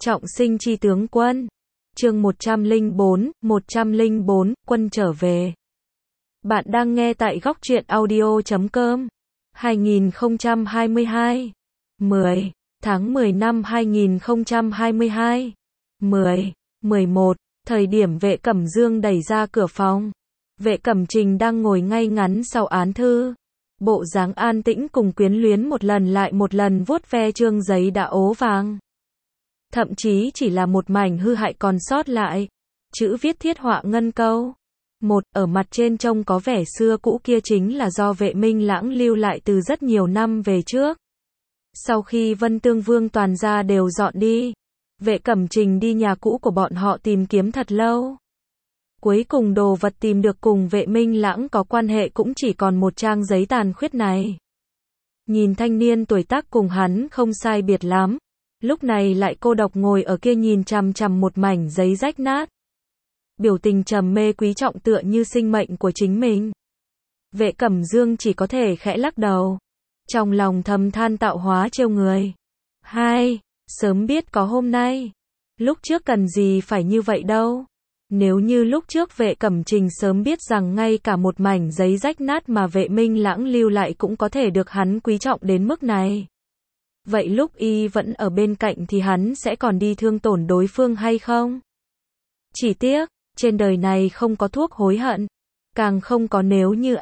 Trọng sinh chi tướng quân. Chương 104, quân trở về. Bạn đang nghe tại góc truyện audio.com. 2022 10 tháng 10 năm 2022 11 thời điểm Vệ Cẩm Dương đẩy ra cửa phòng. Vệ Cẩm Trình đang ngồi ngay ngắn sau án thư. Bộ dáng an tĩnh cùng quyến luyến một lần lại một lần vuốt ve chương giấy đã ố vàng. Thậm chí chỉ là một mảnh hư hại còn sót lại. Chữ viết thiết họa ngân câu. Một, ở mặt trên trông có vẻ xưa cũ kia chính là do Vệ Minh Lãng lưu lại từ rất nhiều năm về trước. Sau khi Vân Tương Vương toàn gia đều dọn đi, Vệ Cẩm Trình đi nhà cũ của bọn họ tìm kiếm thật lâu. Cuối cùng đồ vật tìm được cùng Vệ Minh Lãng có quan hệ cũng chỉ còn một trang giấy tàn khuyết này. Nhìn thanh niên tuổi tác cùng hắn không sai biệt lắm, lúc này lại cô độc ngồi ở kia nhìn chằm chằm một mảnh giấy rách nát. Biểu tình trầm mê quý trọng tựa như sinh mệnh của chính mình. Vệ Cẩm Dương chỉ có thể khẽ lắc đầu. Trong lòng thầm than tạo hóa trêu người. Sớm biết có hôm nay. Lúc trước cần gì phải như vậy đâu. Nếu như lúc trước Vệ Cẩm Trình sớm biết rằng ngay cả một mảnh giấy rách nát mà Vệ Minh Lãng lưu lại cũng có thể được hắn quý trọng đến mức này. Vậy lúc y vẫn ở bên cạnh thì hắn sẽ còn đi thương tổn đối phương hay không? Chỉ tiếc, trên đời này không có thuốc hối hận. Càng không có nếu như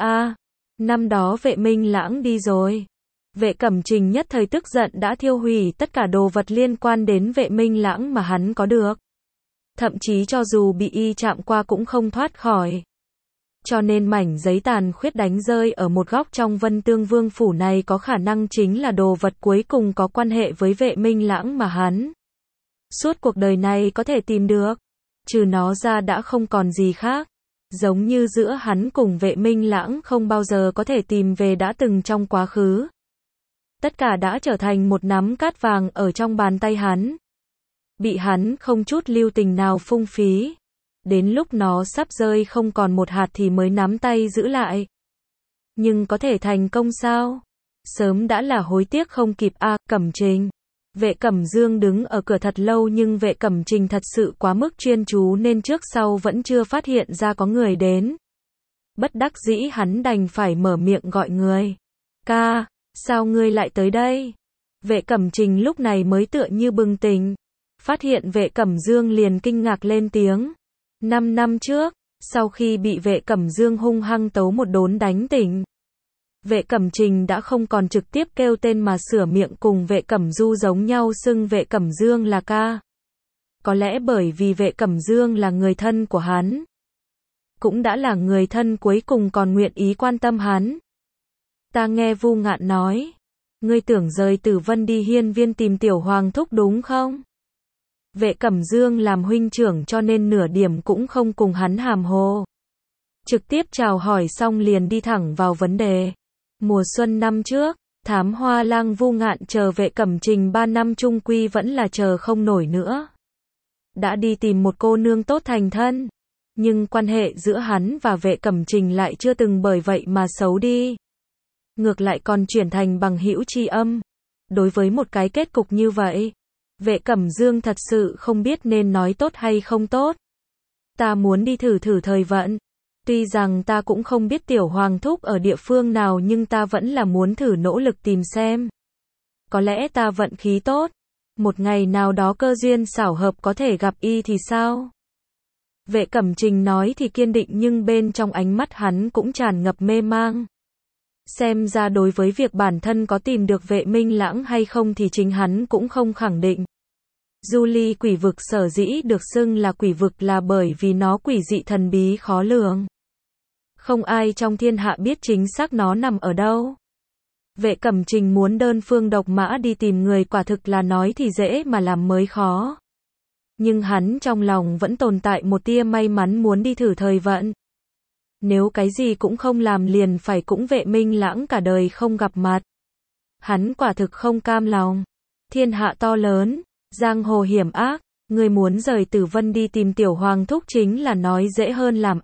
năm đó Vệ Minh Lãng đi rồi. Vệ Cẩm Trình nhất thời tức giận đã thiêu hủy tất cả đồ vật liên quan đến Vệ Minh Lãng mà hắn có được. Thậm chí cho dù bị y chạm qua cũng không thoát khỏi. Cho nên mảnh giấy tàn khuyết đánh rơi ở một góc trong Vân Tương Vương phủ này có khả năng chính là đồ vật cuối cùng có quan hệ với Vệ Minh Lãng mà hắn suốt cuộc đời này có thể tìm được. Trừ nó ra đã không còn gì khác. Giống như giữa hắn cùng Vệ Minh Lãng không bao giờ có thể tìm về đã từng trong quá khứ. Tất cả đã trở thành một nắm cát vàng ở trong bàn tay hắn. Bị hắn không chút lưu tình nào phung phí. Đến lúc nó sắp rơi không còn một hạt thì mới nắm tay giữ lại. Nhưng có thể thành công sao? Sớm đã là hối tiếc không kịp Cẩm Trình. Vệ Cẩm Dương đứng ở cửa thật lâu nhưng Vệ Cẩm Trình thật sự quá mức chuyên chú nên trước sau vẫn chưa phát hiện ra có người đến. Bất đắc dĩ hắn đành phải mở miệng gọi người. Ca, sao ngươi lại tới đây? Vệ Cẩm Trình lúc này mới tựa như bừng tỉnh. Phát hiện Vệ Cẩm Dương liền kinh ngạc lên tiếng. 5 năm trước, sau khi bị Vệ Cẩm Dương hung hăng tấu một đốn đánh tỉnh, Vệ Cẩm Trình đã không còn trực tiếp kêu tên mà sửa miệng cùng Vệ Cẩm Du giống nhau xưng Vệ Cẩm Dương là ca. Có lẽ bởi vì Vệ Cẩm Dương là người thân của hắn. Cũng đã là người thân cuối cùng còn nguyện ý quan tâm hắn. Ta nghe Vu Ngạn nói, ngươi tưởng rời Tử Vân đi Hiên Viên tìm Tiểu Hoàng thúc đúng không? Vệ Cẩm Dương làm huynh trưởng cho nên nửa điểm cũng không cùng hắn hàm hồ. Trực tiếp chào hỏi xong liền đi thẳng vào vấn đề. Mùa xuân năm trước, Thám Hoa Lang Vu Ngạn chờ Vệ Cẩm Trình 3 năm chung quy vẫn là chờ không nổi nữa. Đã đi tìm một cô nương tốt thành thân. Nhưng quan hệ giữa hắn và Vệ Cẩm Trình lại chưa từng bởi vậy mà xấu đi. Ngược lại còn chuyển thành bằng hữu tri âm. Đối với một cái kết cục như vậy, Vệ Cẩm Dương thật sự không biết nên nói tốt hay không tốt. Ta muốn đi thử thời vận. Tuy rằng ta cũng không biết Tiểu Hoàng thúc ở địa phương nào nhưng ta vẫn là muốn thử nỗ lực tìm xem. Có lẽ ta vận khí tốt. Một ngày nào đó cơ duyên xảo hợp có thể gặp y thì sao? Vệ Cẩm Trình nói thì kiên định nhưng bên trong ánh mắt hắn cũng tràn ngập mê mang. Xem ra đối với việc bản thân có tìm được Vệ Minh Lãng hay không thì chính hắn cũng không khẳng định. Du Ly quỷ vực sở dĩ được xưng là quỷ vực là bởi vì nó quỷ dị thần bí khó lường. Không ai trong thiên hạ biết chính xác nó nằm ở đâu. Vệ Cẩm Trình muốn đơn phương độc mã đi tìm người quả thực là nói thì dễ mà làm mới khó. Nhưng hắn trong lòng vẫn tồn tại một tia may mắn muốn đi thử thời vận. Nếu cái gì cũng không làm liền phải cũng Vệ Minh Lãng cả đời không gặp mặt. Hắn quả thực không cam lòng. Thiên hạ to lớn, giang hồ hiểm ác, người muốn rời Tử Vân đi tìm Tiểu Hoàng thúc chính là nói dễ hơn làm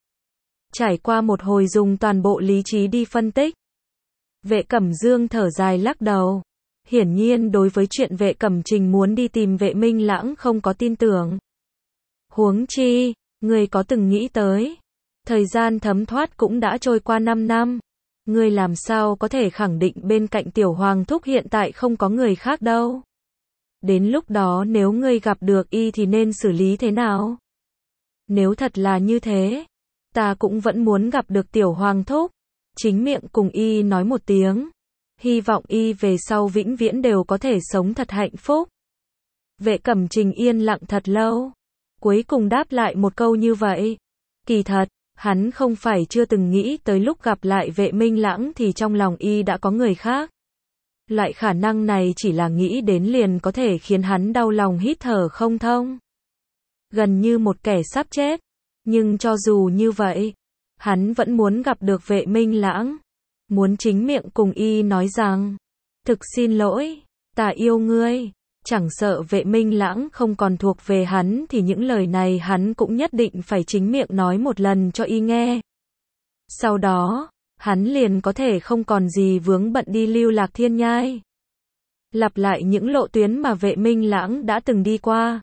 Trải qua một hồi dùng toàn bộ lý trí đi phân tích. Vệ Cẩm Dương thở dài lắc đầu. Hiển nhiên đối với chuyện Vệ Cẩm Trình muốn đi tìm Vệ Minh Lãng không có tin tưởng. Huống chi, ngươi có từng nghĩ tới, thời gian thấm thoát cũng đã trôi qua 5 năm. Ngươi làm sao có thể khẳng định bên cạnh Tiểu Hoàng thúc hiện tại không có người khác đâu? Đến lúc đó nếu ngươi gặp được y thì nên xử lý thế nào? Nếu thật là như thế, ta cũng vẫn muốn gặp được Tiểu Hoàng thúc, chính miệng cùng y nói một tiếng, hy vọng y về sau vĩnh viễn đều có thể sống thật hạnh phúc. Vệ Cẩm Trình yên lặng thật lâu, cuối cùng đáp lại một câu như vậy. Kỳ thật, hắn không phải chưa từng nghĩ tới lúc gặp lại Vệ Minh Lãng thì trong lòng y đã có người khác. Loại khả năng này chỉ là nghĩ đến liền có thể khiến hắn đau lòng hít thở không thông. Gần như một kẻ sắp chết. Nhưng cho dù như vậy, hắn vẫn muốn gặp được Vệ Minh Lãng. Muốn chính miệng cùng y nói rằng, thực xin lỗi, ta yêu ngươi. Chẳng sợ Vệ Minh Lãng không còn thuộc về hắn thì những lời này hắn cũng nhất định phải chính miệng nói một lần cho y nghe. Sau đó, hắn liền có thể không còn gì vướng bận đi Lưu Lạc Thiên Nhai. Lặp lại những lộ tuyến mà Vệ Minh Lãng đã từng đi qua.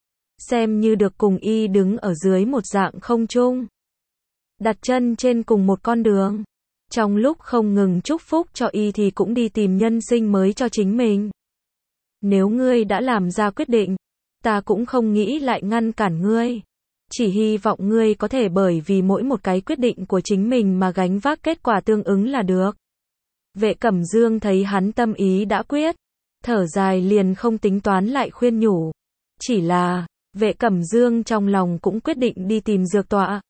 Xem như được cùng y đứng ở dưới một dạng không trung. Đặt chân trên cùng một con đường. Trong lúc không ngừng chúc phúc cho y thì cũng đi tìm nhân sinh mới cho chính mình. Nếu ngươi đã làm ra quyết định, ta cũng không nghĩ lại ngăn cản ngươi. Chỉ hy vọng ngươi có thể bởi vì mỗi một cái quyết định của chính mình mà gánh vác kết quả tương ứng là được. Vệ Cẩm Dương thấy hắn tâm ý đã quyết, thở dài liền không tính toán lại khuyên nhủ. Chỉ là, Vệ Cẩm Dương trong lòng cũng quyết định đi tìm dược tọa.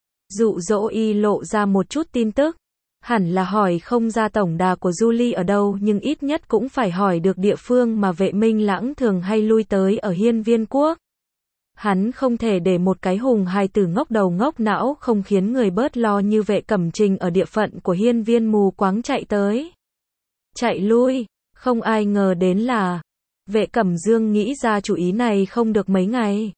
Dụ dỗ y lộ ra một chút tin tức. Hẳn là hỏi không ra tổng đà của Julie ở đâu nhưng ít nhất cũng phải hỏi được địa phương mà Vệ Minh Lãng thường hay lui tới ở Hiên Viên Quốc. Hắn không thể để một cái hùng hài tử ngốc đầu ngốc não không khiến người bớt lo như Vệ Cẩm Trình ở địa phận của Hiên Viên mù quáng chạy tới. Chạy lui, không ai ngờ đến là, Vệ Cẩm Dương nghĩ ra chủ ý này không được mấy ngày.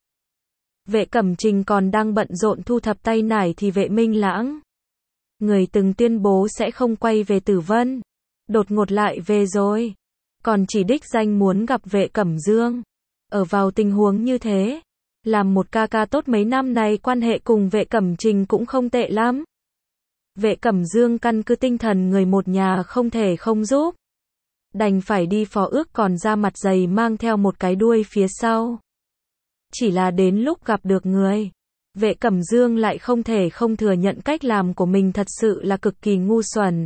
Vệ Cẩm Trình còn đang bận rộn thu thập tay nải thì Vệ Minh Lãng, người từng tuyên bố sẽ không quay về Tử Vân, đột ngột lại về rồi. Còn chỉ đích danh muốn gặp Vệ Cẩm Dương. Ở vào tình huống như thế, làm một ca ca tốt mấy năm này quan hệ cùng Vệ Cẩm Trình cũng không tệ lắm. Vệ Cẩm Dương căn cứ tinh thần người một nhà không thể không giúp. Đành phải đi phó ước còn ra mặt dày mang theo một cái đuôi phía sau. Chỉ là đến lúc gặp được người, Vệ Cẩm Dương lại không thể không thừa nhận cách làm của mình thật sự là cực kỳ ngu xuẩn.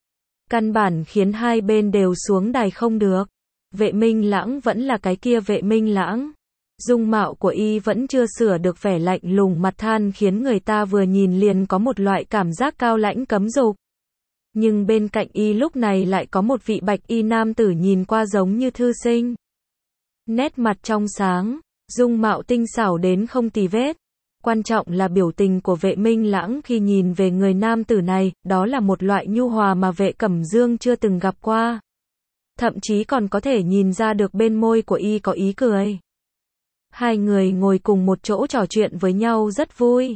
Căn bản khiến hai bên đều xuống đài không được. Vệ Minh Lãng vẫn là cái kia Vệ Minh Lãng. Dung mạo của y vẫn chưa sửa được vẻ lạnh lùng mặt than khiến người ta vừa nhìn liền có một loại cảm giác cao lãnh cấm dục. Nhưng bên cạnh y lúc này lại có một vị bạch y nam tử nhìn qua giống như thư sinh. Nét mặt trong sáng, dung mạo tinh xảo đến không tì vết. Quan trọng là biểu tình của Vệ Minh Lãng khi nhìn về người nam tử này, đó là một loại nhu hòa mà Vệ Cẩm Dương chưa từng gặp qua. Thậm chí còn có thể nhìn ra được bên môi của y có ý cười. Hai người ngồi cùng một chỗ trò chuyện với nhau rất vui.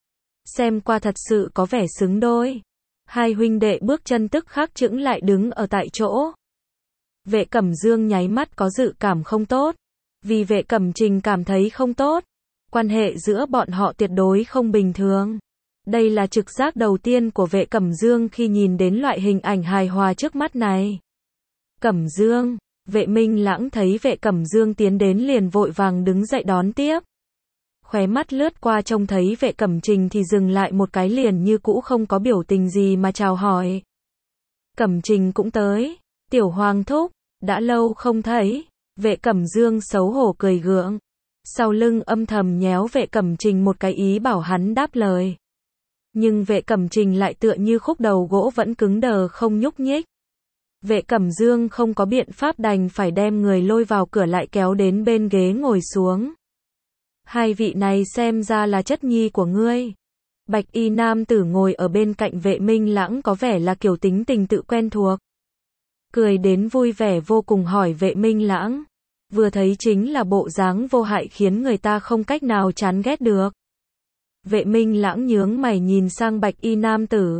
Xem qua thật sự có vẻ xứng đôi. Hai huynh đệ bước chân tức khắc chững lại đứng ở tại chỗ. Vệ Cẩm Dương nháy mắt có dự cảm không tốt. Vì Vệ Cẩm Trình cảm thấy không tốt. Quan hệ giữa bọn họ tuyệt đối không bình thường. Đây là trực giác đầu tiên của Vệ Cẩm Dương khi nhìn đến loại hình ảnh hài hòa trước mắt này. Cẩm Dương, Vệ Minh Lãng thấy Vệ Cẩm Dương tiến đến liền vội vàng đứng dậy đón tiếp. Khóe mắt lướt qua trông thấy Vệ Cẩm Trình thì dừng lại một cái liền như cũ không có biểu tình gì mà chào hỏi. Cẩm Trình cũng tới. Tiểu Hoàng thúc, đã lâu không thấy. Vệ Cẩm Dương xấu hổ cười gượng. Sau lưng âm thầm nhéo Vệ Cẩm Trình một cái ý bảo hắn đáp lời. Nhưng Vệ Cẩm Trình lại tựa như khúc đầu gỗ vẫn cứng đờ không nhúc nhích. Vệ Cẩm Dương không có biện pháp đành phải đem người lôi vào cửa lại kéo đến bên ghế ngồi xuống. Hai vị này xem ra là chất nhi của ngươi. Bạch y nam tử ngồi ở bên cạnh Vệ Minh Lãng có vẻ là kiểu tính tình tự quen thuộc. Cười đến vui vẻ vô cùng hỏi Vệ Minh Lãng. Vừa thấy chính là bộ dáng vô hại khiến người ta không cách nào chán ghét được. Vệ Minh Lãng nhướng mày nhìn sang Bạch y nam tử.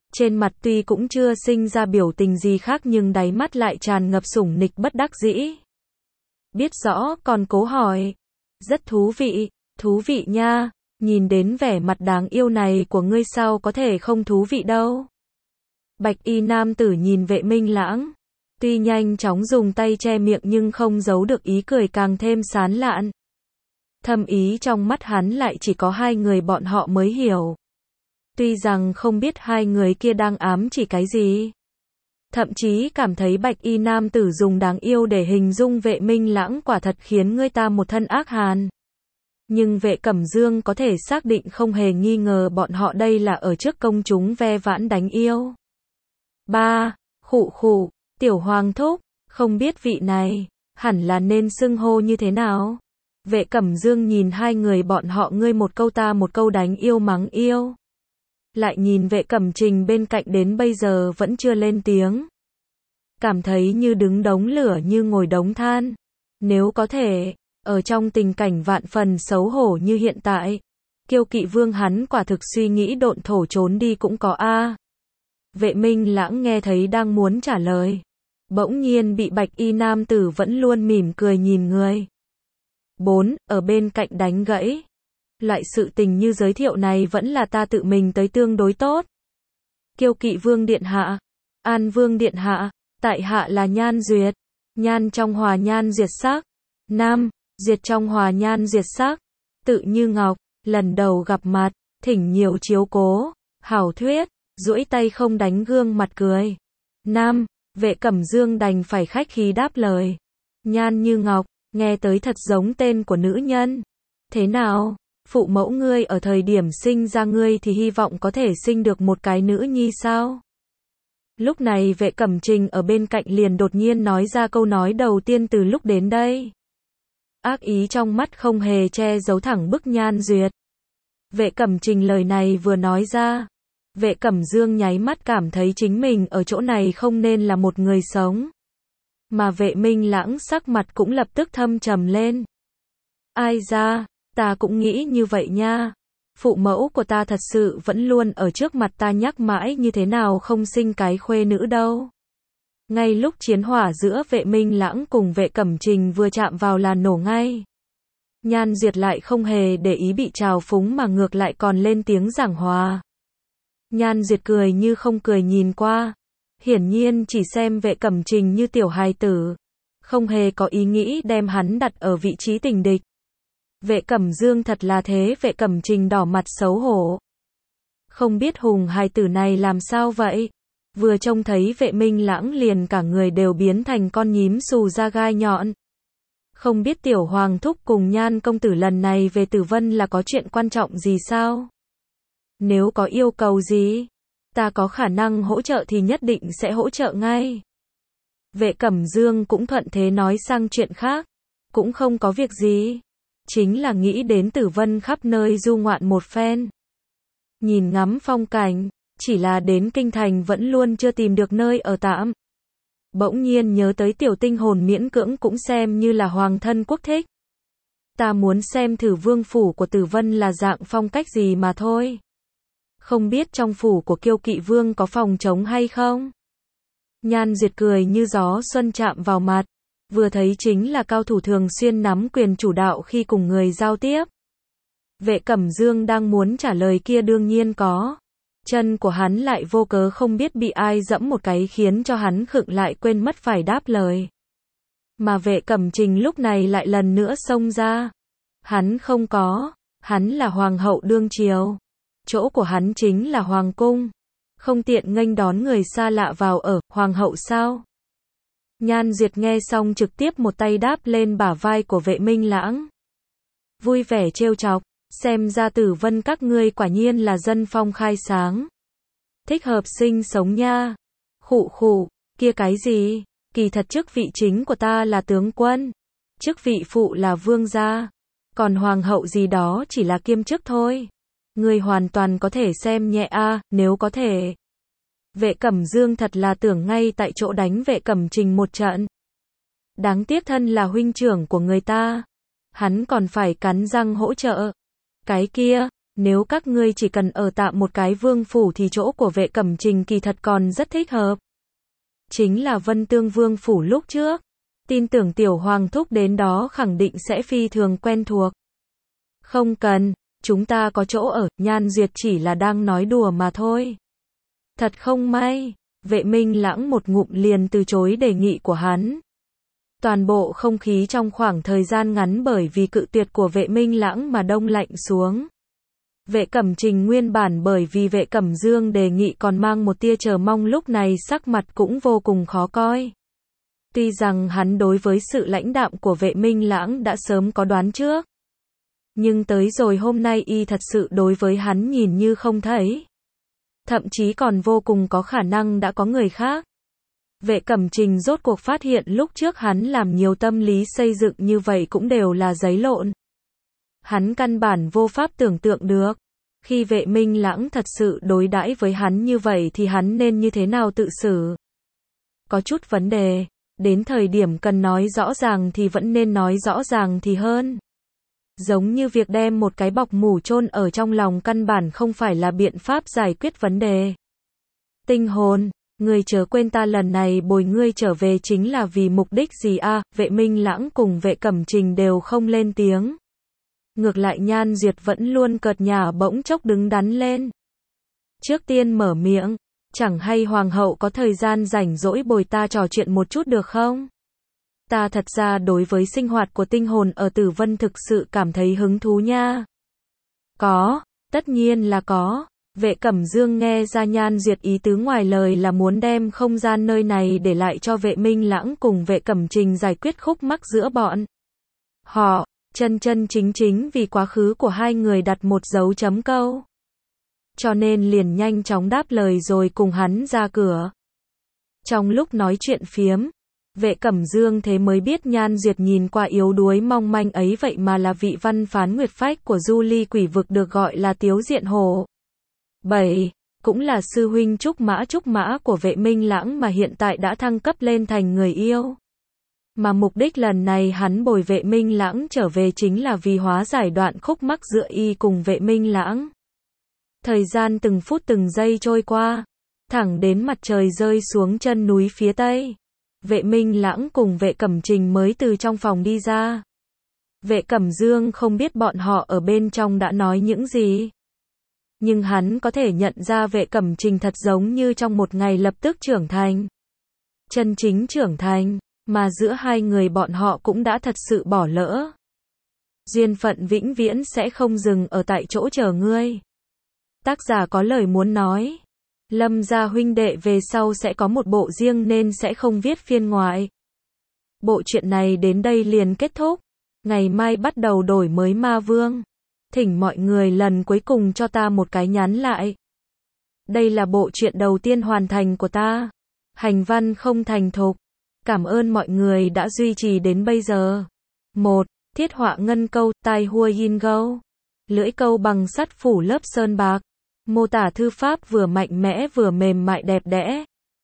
Trên mặt tuy cũng chưa sinh ra biểu tình gì khác nhưng đáy mắt lại tràn ngập sủng nịch bất đắc dĩ. Biết rõ còn cố hỏi. Rất thú vị nha, nhìn đến vẻ mặt đáng yêu này của ngươi sao có thể không thú vị đâu. Bạch y nam tử nhìn Vệ Minh Lãng, tuy nhanh chóng dùng tay che miệng nhưng không giấu được ý cười càng thêm sán lạn. Thâm ý trong mắt hắn lại chỉ có hai người bọn họ mới hiểu. Tuy rằng không biết hai người kia đang ám chỉ cái gì. Thậm chí cảm thấy bạch y nam tử dùng đáng yêu để hình dung Vệ Minh Lãng quả thật khiến người ta một thân ác hàn. Nhưng Vệ Cẩm Dương có thể xác định không hề nghi ngờ bọn họ đây là ở trước công chúng ve vãn đánh yêu. Khụ, tiểu hoàng thúc, không biết vị này, hẳn là nên xưng hô như thế nào? Vệ Cẩm Dương nhìn hai người bọn họ ngươi một câu ta một câu đánh yêu mắng yêu. Lại nhìn Vệ Cẩm Trình bên cạnh đến bây giờ vẫn chưa lên tiếng. Cảm thấy như đứng đống lửa như ngồi đống than. Nếu có thể, ở trong tình cảnh vạn phần xấu hổ như hiện tại, Kiêu Kỵ Vương hắn quả thực suy nghĩ độn thổ trốn đi cũng có a. Vệ Minh Lãng nghe thấy đang muốn trả lời. Bỗng nhiên bị bạch y nam tử vẫn luôn mỉm cười nhìn người. Ở bên cạnh đánh gãy. Loại sự tình như giới thiệu này vẫn là ta tự mình tới tương đối tốt. Kiêu Kỵ Vương điện hạ, An Vương điện hạ, tại hạ là Nhan Duyệt. Nhan trong hòa nhan diệt sắc. Nam, Duyệt trong hòa nhan diệt sắc. Tự như ngọc, lần đầu gặp mặt, thỉnh nhiều chiếu cố. Hảo thuyết, duỗi tay không đánh gương mặt cười. Nam, Vệ Cẩm Dương đành phải khách khí đáp lời. Nhan như ngọc, nghe tới thật giống tên của nữ nhân. Thế nào? Phụ mẫu ngươi ở thời điểm sinh ra ngươi thì hy vọng có thể sinh được một cái nữ nhi sao? Lúc này Vệ Cẩm Trình ở bên cạnh liền đột nhiên nói ra câu nói đầu tiên từ lúc đến đây. Ác ý trong mắt không hề che giấu thẳng bức Nhan Duyệt. Vệ Cẩm Trình lời này vừa nói ra, Vệ Cẩm Dương nháy mắt cảm thấy chính mình ở chỗ này không nên là một người sống. Mà Vệ Minh Lãng sắc mặt cũng lập tức thâm trầm lên. Ai ra, ta cũng nghĩ như vậy nha. Phụ mẫu của ta thật sự vẫn luôn ở trước mặt ta nhắc mãi như thế nào không sinh cái khuê nữ đâu. Ngay lúc chiến hỏa giữa Vệ Minh Lãng cùng Vệ Cẩm Trình vừa chạm vào là nổ ngay. Nhan Duyệt lại không hề để ý bị trào phúng mà ngược lại còn lên tiếng giảng hòa. Nhan Duyệt cười như không cười nhìn qua. Hiển nhiên chỉ xem Vệ Cẩm Trình như tiểu hài tử. Không hề có ý nghĩ đem hắn đặt ở vị trí tình địch. Vệ Cẩm Dương thật là thế. Vệ Cẩm Trình đỏ mặt xấu hổ. Không biết hùng hài tử này làm sao vậy? Vừa trông thấy Vệ Minh Lãng liền cả người đều biến thành con nhím xù ra gai nhọn. Không biết tiểu hoàng thúc cùng Nhan công tử lần này về Tử Vân là có chuyện quan trọng gì sao? Nếu có yêu cầu gì, ta có khả năng hỗ trợ thì nhất định sẽ hỗ trợ ngay. Vệ Cẩm Dương cũng thuận thế nói sang chuyện khác. Cũng không có việc gì. Chính là nghĩ đến Tử Vân khắp nơi du ngoạn một phen. Nhìn ngắm phong cảnh, chỉ là đến kinh thành vẫn luôn chưa tìm được nơi ở tạm. Bỗng nhiên nhớ tới tiểu tinh hồn miễn cưỡng cũng xem như là hoàng thân quốc thích. Ta muốn xem thử vương phủ của Tử Vân là dạng phong cách gì mà thôi. Không biết trong phủ của Kiêu Kỵ Vương có phòng trống hay không? Nhan Duyệt cười như gió xuân chạm vào mặt. Vừa thấy chính là cao thủ thường xuyên nắm quyền chủ đạo khi cùng người giao tiếp. Vệ Cẩm Dương đang muốn trả lời kia đương nhiên có. Chân của hắn lại vô cớ không biết bị ai dẫm một cái khiến cho hắn khựng lại quên mất phải đáp lời. Mà Vệ Cẩm Trình lúc này lại lần nữa xông ra. Hắn không có. Hắn là hoàng hậu đương triều. Chỗ của hắn chính là hoàng cung. Không tiện nghênh đón người xa lạ vào ở, hoàng hậu sao? Nhan Duyệt nghe xong trực tiếp một tay đáp lên bả vai của Vệ Minh Lãng. Vui vẻ trêu chọc, xem ra Tử Vân các ngươi quả nhiên là dân phong khai sáng. Thích hợp sinh sống nha. Khụ, kia cái gì? Kỳ thật chức vị chính của ta là tướng quân. Chức vị phụ là vương gia. Còn hoàng hậu gì đó chỉ là kiêm chức thôi. Ngươi hoàn toàn có thể xem nhẹ nếu có thể. Vệ Cẩm Dương thật là tưởng ngay tại chỗ đánh Vệ Cẩm Trình một trận. Đáng tiếc thân là huynh trưởng của người ta. Hắn còn phải cắn răng hỗ trợ. Cái kia, Nếu các ngươi chỉ cần ở tạm một cái vương phủ thì chỗ của Vệ Cẩm Trình kỳ thật còn rất thích hợp. Chính là Vân Tương Vương phủ lúc trước. Tin tưởng tiểu hoàng thúc đến đó khẳng định sẽ phi thường quen thuộc. Không cần, chúng ta có chỗ ở, Nhan Duyệt chỉ là đang nói đùa mà thôi. Thật không may, Vệ Minh Lãng một ngụm liền từ chối đề nghị của hắn. Toàn bộ không khí trong khoảng thời gian ngắn bởi vì cự tuyệt của Vệ Minh Lãng mà đông lạnh xuống. Vệ Cẩm Trình nguyên bản bởi vì Vệ Cẩm Dương đề nghị còn mang một tia chờ mong, lúc này sắc mặt cũng vô cùng khó coi. Tuy rằng hắn đối với sự lãnh đạm của Vệ Minh Lãng đã sớm có đoán trước. Nhưng tới rồi hôm nay y thật sự đối với hắn nhìn như không thấy. Thậm chí còn vô cùng có khả năng đã có người khác. Vệ Cẩm Trình rốt cuộc phát hiện lúc trước hắn làm nhiều tâm lý xây dựng như vậy cũng đều là giấy lộn. Hắn căn bản vô pháp tưởng tượng được. Khi Vệ Minh Lãng thật sự đối đãi với hắn như vậy thì hắn nên như thế nào tự xử. Có chút vấn đề. Đến thời điểm cần nói rõ ràng thì vẫn nên nói rõ ràng thì hơn. Giống như việc đem một cái bọc mủ chôn ở trong lòng căn bản không phải là biện pháp giải quyết vấn đề. Tinh hồn, ngươi chớ quên ta lần này bồi ngươi trở về chính là vì mục đích gì a? Vệ Minh Lãng cùng Vệ Cẩm Trình đều không lên tiếng. Ngược lại Nhan Duyệt vẫn luôn cợt nhả bỗng chốc đứng đắn lên. Trước tiên mở miệng, chẳng hay hoàng hậu có thời gian rảnh rỗi bồi ta trò chuyện một chút được không? Ta thật ra đối với sinh hoạt của tinh hồn ở Tử Vân thực sự cảm thấy hứng thú nha. Có, tất nhiên là có. Vệ Cẩm Dương nghe ra Nhan Duyệt ý tứ ngoài lời là muốn đem không gian nơi này để lại cho Vệ Minh Lãng cùng Vệ Cẩm Trình giải quyết khúc mắc giữa bọn họ, chân chính chính vì quá khứ của hai người đặt một dấu chấm câu. Cho nên liền nhanh chóng đáp lời rồi cùng hắn ra cửa. Trong lúc nói chuyện phiếm, Vệ Cẩm Dương thế mới biết Nhan Duyệt nhìn qua yếu đuối mong manh ấy vậy mà là vị văn phán nguyệt phách của Du Ly Quỷ Vực được gọi là Tiếu Diện Hổ. 7. Cũng là sư huynh Trúc Mã của Vệ Minh Lãng mà hiện tại đã thăng cấp lên thành người yêu. Mà mục đích lần này hắn bồi Vệ Minh Lãng trở về chính là vì hóa giải đoạn khúc mắc giữa y cùng Vệ Minh Lãng. Thời gian từng phút từng giây trôi qua, thẳng đến mặt trời rơi xuống chân núi phía tây. Vệ Minh Lãng cùng Vệ Cẩm Trình mới từ trong phòng đi ra. Vệ Cẩm Dương không biết bọn họ ở bên trong đã nói những gì. Nhưng hắn có thể nhận ra Vệ Cẩm Trình thật giống như trong một ngày lập tức trưởng thành. Chân chính trưởng thành, mà giữa hai người bọn họ cũng đã thật sự bỏ lỡ. Duyên phận vĩnh viễn sẽ không dừng ở tại chỗ chờ ngươi. Tác giả có lời muốn nói. Lâm gia huynh đệ về sau sẽ có một bộ riêng nên sẽ không viết phiên ngoại. Bộ truyện này đến đây liền kết thúc. Ngày mai bắt đầu đổi mới Ma Vương. Thỉnh mọi người lần cuối cùng cho ta một cái nhắn lại. Đây là bộ truyện đầu tiên hoàn thành của ta. Hành văn không thành thục. Cảm ơn mọi người đã duy trì đến bây giờ. 1. Thiết họa ngân câu, tai hua yin gâu. Lưỡi câu bằng sắt phủ lớp sơn bạc. Mô tả thư pháp vừa mạnh mẽ vừa mềm mại đẹp đẽ.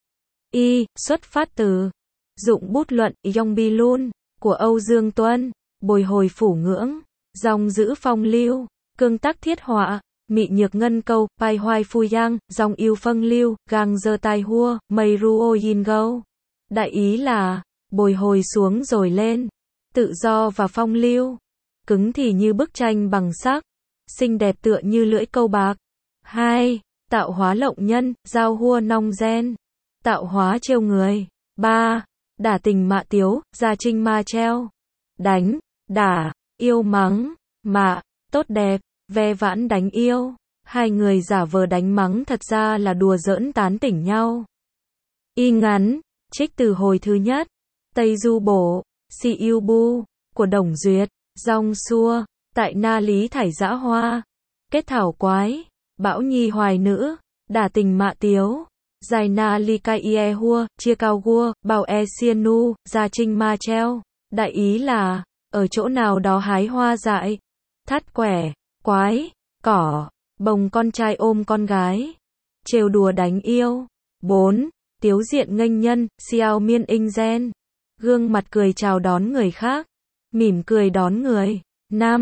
Y. Xuất phát từ Dụng bút luận Yongbi Lun của Âu Dương Tuân. Bồi hồi phủ ngưỡng. Dòng giữ phong lưu. Cương tác thiết họa. Mị nhược ngân câu. Pai hoai phu yang. Dòng yêu phân lưu. Gang dơ tai hua. Mây ruo yin gâu. Đại ý là bồi hồi xuống rồi lên. Tự do và phong lưu. Cứng thì như bức tranh bằng sắc. Xinh đẹp tựa như lưỡi câu bạc. 2. Tạo hóa lộng nhân, giao hua nong gen. Tạo hóa trêu người. 3. Đả tình mạ tiếu, gia trinh ma treo. Đánh, đả, yêu mắng, mạ, tốt đẹp, ve vãn đánh yêu. Hai người giả vờ đánh mắng thật ra là đùa giỡn tán tỉnh nhau. Y ngắn, trích từ hồi thứ nhất. Tây Du Bổ, Si Yêu Bu, của Đồng Duyệt. Rong xua, tại Na Lý thải dã hoa. Kết thảo quái. Bão nhi hoài nữ, đả tình mạ tiếu, dài na ly cai ie hua, chia cao gua, bào e xiên nu, gia trinh ma treo. Đại ý là, ở chỗ nào đó hái hoa dại, thắt quẻ, quái, cỏ, bồng con trai ôm con gái, trêu đùa đánh yêu. 4. Tiếu diện nghênh nhân, xiao miên inh gen, gương mặt cười chào đón người khác, mỉm cười đón người. 5.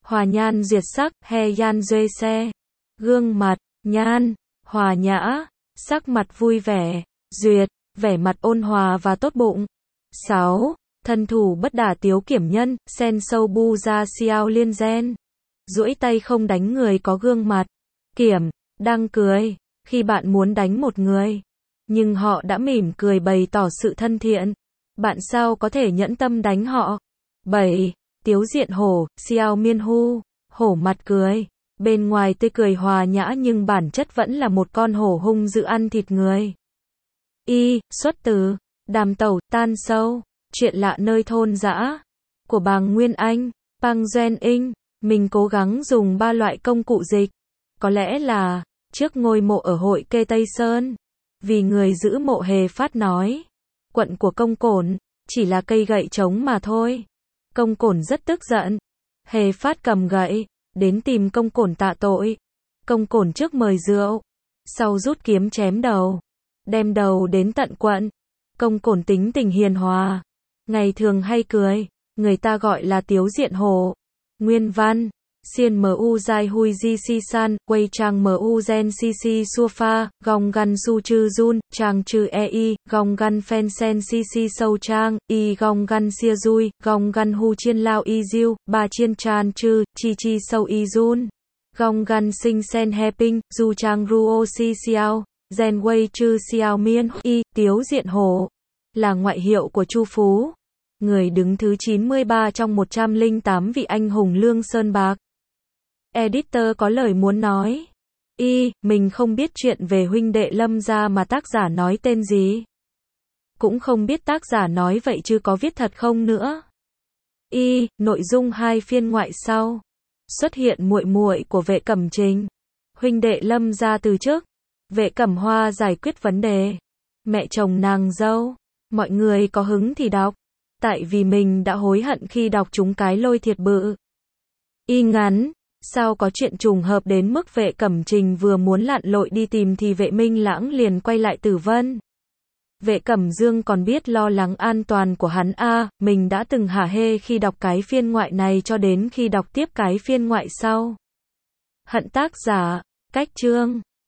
hòa nhan duyệt sắc, he yan duê xe. Gương mặt, nhan, hòa nhã, sắc mặt vui vẻ, duyệt, vẻ mặt ôn hòa và tốt bụng. 6. Thân thủ bất đả tiếu kiểm nhân, sen sâu bu ra xiao liên gen. Duỗi tay không đánh người có gương mặt. Kiểm, đang cười, khi bạn muốn đánh một người, nhưng họ đã mỉm cười bày tỏ sự thân thiện. Bạn sao có thể nhẫn tâm đánh họ? 7. Tiếu diện hổ, xiao miên hu, hổ mặt cười. Bên ngoài tươi cười hòa nhã nhưng bản chất vẫn là một con hổ hung dữ ăn thịt người. Y, xuất từ, đàm tẩu, tan sâu, chuyện lạ nơi thôn dã, của Bàng Nguyên Anh, Pang Duyen Inh. Mình cố gắng dùng 3 loại công cụ dịch. Có lẽ là, trước ngôi mộ ở hội kê Tây Sơn. Vì người giữ mộ Hề Phát nói, quận của Công Cổn, chỉ là cây gậy trống mà thôi. Công Cổn rất tức giận. Hề Phát cầm gậy, đến tìm Công Cổn tạ tội. Công Cổn trước mời rượu, sau rút kiếm chém đầu, đem đầu đến tận quận. Công Cổn tính tình hiền hòa, ngày thường hay cười, người ta gọi là tiếu diện hổ. Nguyên văn, xiên mu dai hui di si san, quay trang mu gen si si xua pha, gong gan su chư jun, trang chư ei, gong gan phen sen si si sâu trang, y gong gan xia dui, gong gan hu chiên lao y diu, ba chiên chan chư, chi chi sâu y jun. Gong gan sinh sen he ping, du trang ruo si xiao, gen wei chư xiao miên, y, tiếu diện hổ, là ngoại hiệu của Chu Phú. Người đứng thứ 93 trong 108 vị anh hùng Lương Sơn Bạc. Editor có lời muốn nói. Mình không biết chuyện về huynh đệ Lâm gia mà tác giả nói tên gì. Cũng không biết tác giả nói vậy chứ có viết thật không nữa. Nội dung 2 phiên ngoại sau. Xuất hiện muội muội của Vệ Cẩm Trình. Huynh đệ Lâm gia từ chức. Vệ Cẩm Hoa giải quyết vấn đề. Mẹ chồng nàng dâu. Mọi người có hứng thì đọc. Tại vì mình đã hối hận khi đọc chúng cái lôi thiệt bự. Ngắn, sao có chuyện trùng hợp đến mức Vệ Cẩm Trình vừa muốn lặn lội đi tìm thì Vệ Minh Lãng liền quay lại Tử Vân. Vệ Cẩm Dương còn biết lo lắng an toàn của hắn mình đã từng hả hê khi đọc cái phiên ngoại này cho đến khi đọc tiếp cái phiên ngoại sau. Hận tác giả, cách chương.